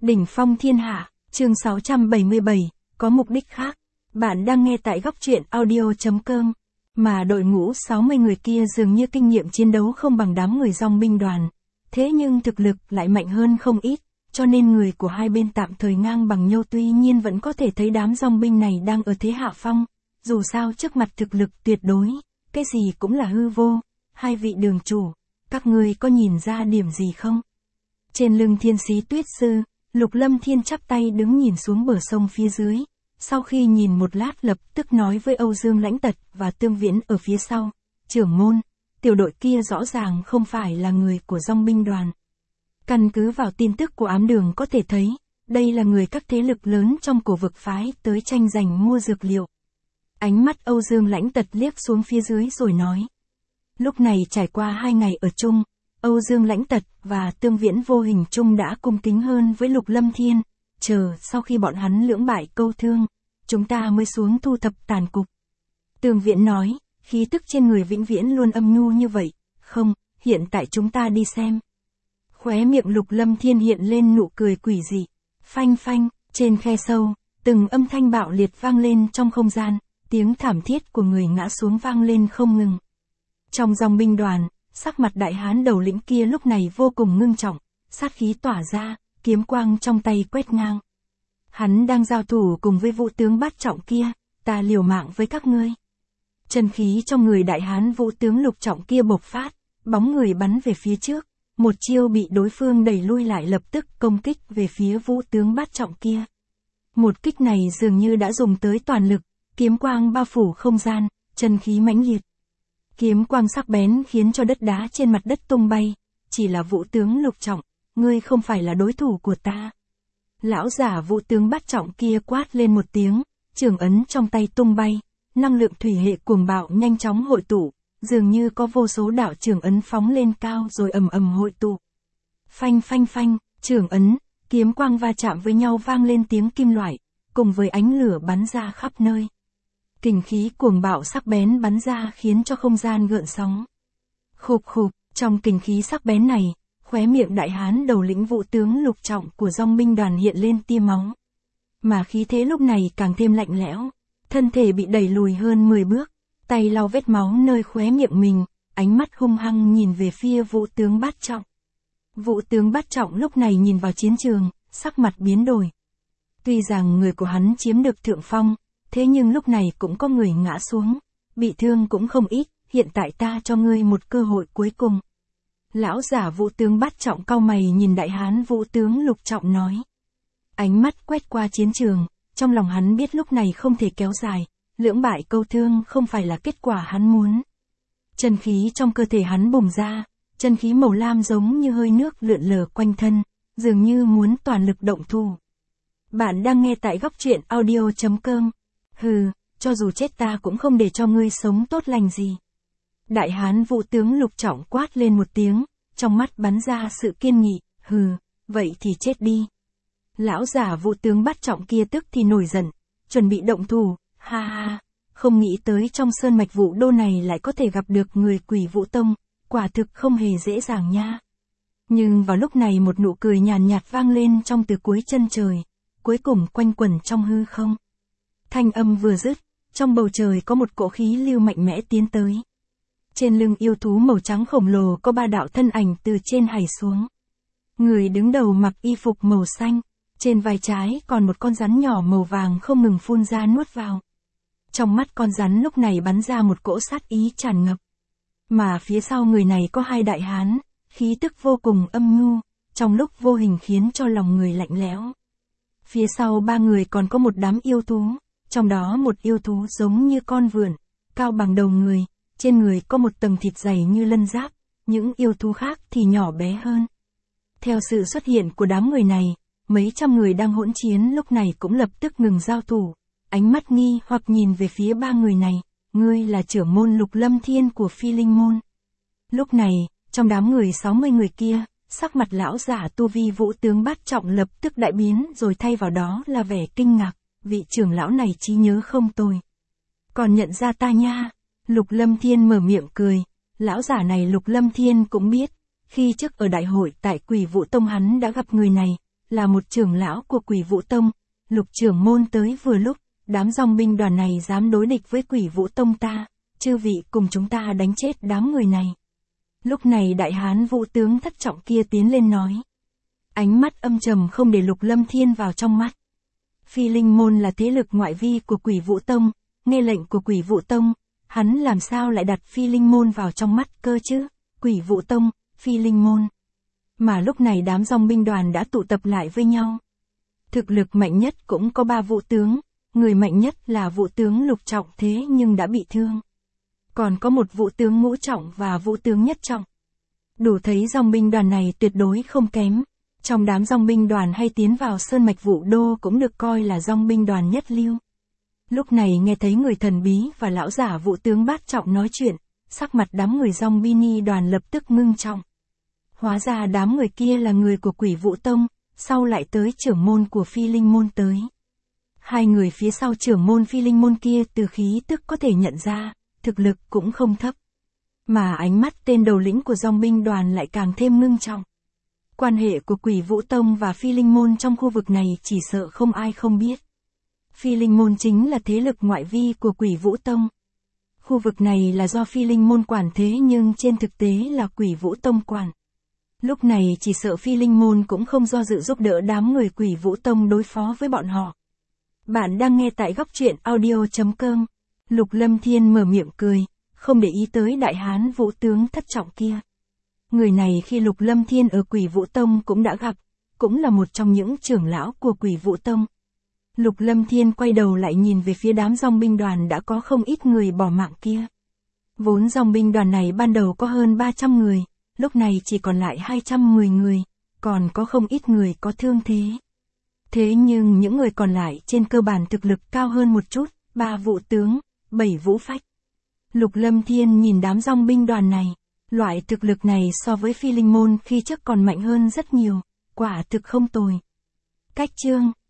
Đỉnh phong thiên hạ, chương 677, có mục đích khác. Bạn đang nghe tại góc truyện audio.com. Mà đội ngũ 60 người kia dường như kinh nghiệm chiến đấu không bằng đám người dòng binh đoàn. Thế nhưng thực lực lại mạnh hơn không ít, cho nên người của hai bên tạm thời ngang bằng nhau, tuy nhiên vẫn có thể thấy đám dòng binh này đang ở thế hạ phong. Dù sao trước mặt thực lực tuyệt đối, cái gì cũng là hư vô. Hai vị đường chủ, các ngươi có nhìn ra điểm gì không? Trên lưng Thiên Sĩ Tuyết Sư, Lục Lâm Thiên chắp tay đứng nhìn xuống bờ sông phía dưới. Sau khi nhìn một lát lập tức nói với Âu Dương Lãnh Tật và Tương Viễn ở phía sau. Trưởng môn, tiểu đội kia rõ ràng không phải là người của dòng binh đoàn. Căn cứ vào tin tức của ám đường có thể thấy, đây là người các thế lực lớn trong cổ vực phái tới tranh giành mua dược liệu. Ánh mắt Âu Dương Lãnh Tật liếc xuống phía dưới rồi nói. Lúc này trải qua 2 ngày ở chung, Âu Dương Lãnh Tật và Tương Viễn vô hình chung đã cung kính hơn với Lục Lâm Thiên, chờ sau khi bọn hắn lưỡng bại câu thương, chúng ta mới xuống thu thập tàn cục. Tương Viễn nói, khí tức trên người vĩnh viễn luôn âm nhu như vậy, không, hiện tại chúng ta đi xem. Khóe miệng Lục Lâm Thiên hiện lên nụ cười quỷ dị, phanh phanh, trên khe sâu, từng âm thanh bạo liệt vang lên trong không gian, tiếng thảm thiết của người ngã xuống vang lên không ngừng. Trong dòng binh đoàn, sắc mặt đại hán đầu lĩnh kia lúc này vô cùng ngưng trọng, sát khí tỏa ra, kiếm quang trong tay quét ngang. Hắn đang giao thủ cùng với vũ tướng bát trọng kia, ta liều mạng với các ngươi. Chân khí trong người đại hán vũ tướng lục trọng kia bộc phát, bóng người bắn về phía trước, một chiêu bị đối phương đẩy lui lại lập tức công kích về phía vũ tướng bát trọng kia. Một kích này dường như đã dùng tới toàn lực, kiếm quang bao phủ không gian, chân khí mãnh liệt. Kiếm quang sắc bén khiến cho đất đá trên mặt đất tung bay, chỉ là vũ tướng lục trọng, ngươi không phải là đối thủ của ta. Lão giả vũ tướng bát trọng kia quát lên một tiếng, trường ấn trong tay tung bay, năng lượng thủy hệ cuồng bạo nhanh chóng hội tụ, dường như có vô số đạo trường ấn phóng lên cao rồi ầm ầm hội tụ. Phanh phanh phanh, trường ấn, kiếm quang va chạm với nhau vang lên tiếng kim loại, cùng với ánh lửa bắn ra khắp nơi. Kình khí cuồng bạo sắc bén bắn ra khiến cho không gian gợn sóng. Khục khục, trong kình khí sắc bén này, khóe miệng đại hán đầu lĩnh vũ tướng lục trọng của dòng binh đoàn hiện lên tia máu. Mà khí thế lúc này càng thêm lạnh lẽo, thân thể bị đẩy lùi hơn 10 bước, tay lau vết máu nơi khóe miệng mình, ánh mắt hung hăng nhìn về phía vũ tướng bát trọng. Vũ tướng bát trọng lúc này nhìn vào chiến trường, sắc mặt biến đổi. Tuy rằng người của hắn chiếm được thượng phong, thế nhưng lúc này cũng có người ngã xuống, bị thương cũng không ít, hiện tại ta cho ngươi một cơ hội cuối cùng. Lão giả vũ tướng bát trọng cau mày nhìn đại hán vũ tướng lục trọng nói. Ánh mắt quét qua chiến trường, trong lòng hắn biết lúc này không thể kéo dài, lưỡng bại câu thương không phải là kết quả hắn muốn. Chân khí trong cơ thể hắn bùng ra, chân khí màu lam giống như hơi nước lượn lờ quanh thân, dường như muốn toàn lực động thủ. Bạn đang nghe tại góc truyện audio.com. Hừ, cho dù chết ta cũng không để cho ngươi sống tốt lành gì. Đại hán vũ tướng lục trọng quát lên một tiếng, trong mắt bắn ra sự kiên nghị, hừ, vậy thì chết đi. Lão giả vũ tướng bát trọng kia tức thì nổi giận, chuẩn bị động thủ, ha ha, không nghĩ tới trong sơn mạch Vũ Đô này lại có thể gặp được người Quỷ Vũ Tông, quả thực không hề dễ dàng nha. Nhưng vào lúc này một nụ cười nhàn nhạt vang lên trong từ cuối chân trời, cuối cùng quanh quẩn trong hư không. Thanh âm vừa dứt, trong bầu trời có một cỗ khí lưu mạnh mẽ tiến tới. Trên lưng yêu thú màu trắng khổng lồ có 3 đạo thân ảnh từ trên hảy xuống. Người đứng đầu mặc y phục màu xanh, trên vai trái còn một con rắn nhỏ màu vàng không ngừng phun ra nuốt vào. Trong mắt con rắn lúc này bắn ra một cỗ sát ý tràn ngập. Mà phía sau người này có 2 đại hán, khí tức vô cùng âm nhu, trong lúc vô hình khiến cho lòng người lạnh lẽo. Phía sau 3 người còn có một đám yêu thú, trong đó một yêu thú giống như con vượn, cao bằng đầu người, trên người có một tầng thịt dày như lân giáp, những yêu thú khác thì nhỏ bé hơn. Theo sự xuất hiện của đám người này, mấy trăm người đang hỗn chiến lúc này cũng lập tức ngừng giao thủ, ánh mắt nghi hoặc nhìn về phía 3 người này, ngươi là trưởng môn Lục Lâm Thiên của Phi Linh Môn. Lúc này, trong đám người 60 người kia, sắc mặt lão giả tu vi vũ tướng bát trọng lập tức đại biến rồi thay vào đó là vẻ kinh ngạc, vị trưởng lão này trí nhớ không tồi. Còn nhận ra ta nha, Lục Lâm Thiên mở miệng cười, lão giả này Lục Lâm Thiên cũng biết, khi trước ở đại hội tại Quỷ Vũ Tông hắn đã gặp người này, là một trưởng lão của Quỷ Vũ Tông. Lục trưởng môn tới vừa lúc, đám dòng binh đoàn này dám đối địch với Quỷ Vũ Tông ta, chư vị cùng chúng ta đánh chết đám người này. Lúc này đại hán Vũ tướng thất trọng kia tiến lên nói. Ánh mắt âm trầm không để Lục Lâm Thiên vào trong mắt. Phi Linh Môn là thế lực ngoại vi của Quỷ Vũ Tông, nghe lệnh của Quỷ Vũ Tông, hắn làm sao lại đặt Phi Linh Môn vào trong mắt cơ chứ? Quỷ Vũ Tông, Phi Linh Môn. Mà lúc này đám dòng binh đoàn đã tụ tập lại với nhau. Thực lực mạnh nhất cũng có 3 vũ tướng, người mạnh nhất là vũ tướng lục trọng thế nhưng đã bị thương. Còn có một vũ tướng ngũ trọng và vũ tướng nhất trọng. Đủ thấy dòng binh đoàn này tuyệt đối không kém. Trong đám dòng binh đoàn hay tiến vào Sơn Mạch Vũ Đô cũng được coi là dòng binh đoàn nhất lưu. Lúc này nghe thấy người thần bí và lão giả vũ tướng bát trọng nói chuyện, sắc mặt đám người dòng bini đoàn lập tức ngưng trọng. Hóa ra đám người kia là người của Quỷ Vũ Tông, sau lại tới trưởng môn của Phi Linh Môn tới. Hai người phía sau trưởng môn Phi Linh Môn kia từ khí tức có thể nhận ra, thực lực cũng không thấp. Mà ánh mắt tên đầu lĩnh của dòng binh đoàn lại càng thêm ngưng trọng. Quan hệ của Quỷ Vũ Tông và Phi Linh Môn trong khu vực này chỉ sợ không ai không biết. Phi Linh Môn chính là thế lực ngoại vi của Quỷ Vũ Tông. Khu vực này là do Phi Linh Môn quản thế nhưng trên thực tế là Quỷ Vũ Tông quản. Lúc này chỉ sợ Phi Linh Môn cũng không do dự giúp đỡ đám người Quỷ Vũ Tông đối phó với bọn họ. Bạn đang nghe tại góc truyện audio.com. Lục Lâm Thiên mở miệng cười, không để ý tới đại hán vũ tướng thất trọng kia. Người này khi Lục Lâm Thiên ở Quỷ Vũ Tông cũng đã gặp, cũng là một trong những trưởng lão của Quỷ Vũ Tông. Lục Lâm Thiên quay đầu lại nhìn về phía đám dòng binh đoàn đã có không ít người bỏ mạng kia. Vốn dòng binh đoàn này ban đầu có hơn 300 người, lúc này chỉ còn lại 210 người, còn có không ít người có thương thế. Thế nhưng những người còn lại trên cơ bản thực lực cao hơn một chút, 3 vũ tướng, 7 vũ phách. Lục Lâm Thiên nhìn đám dòng binh đoàn này, loại thực lực này so với Phi Linh Môn khi trước còn mạnh hơn rất nhiều, quả thực không tồi. Cách chương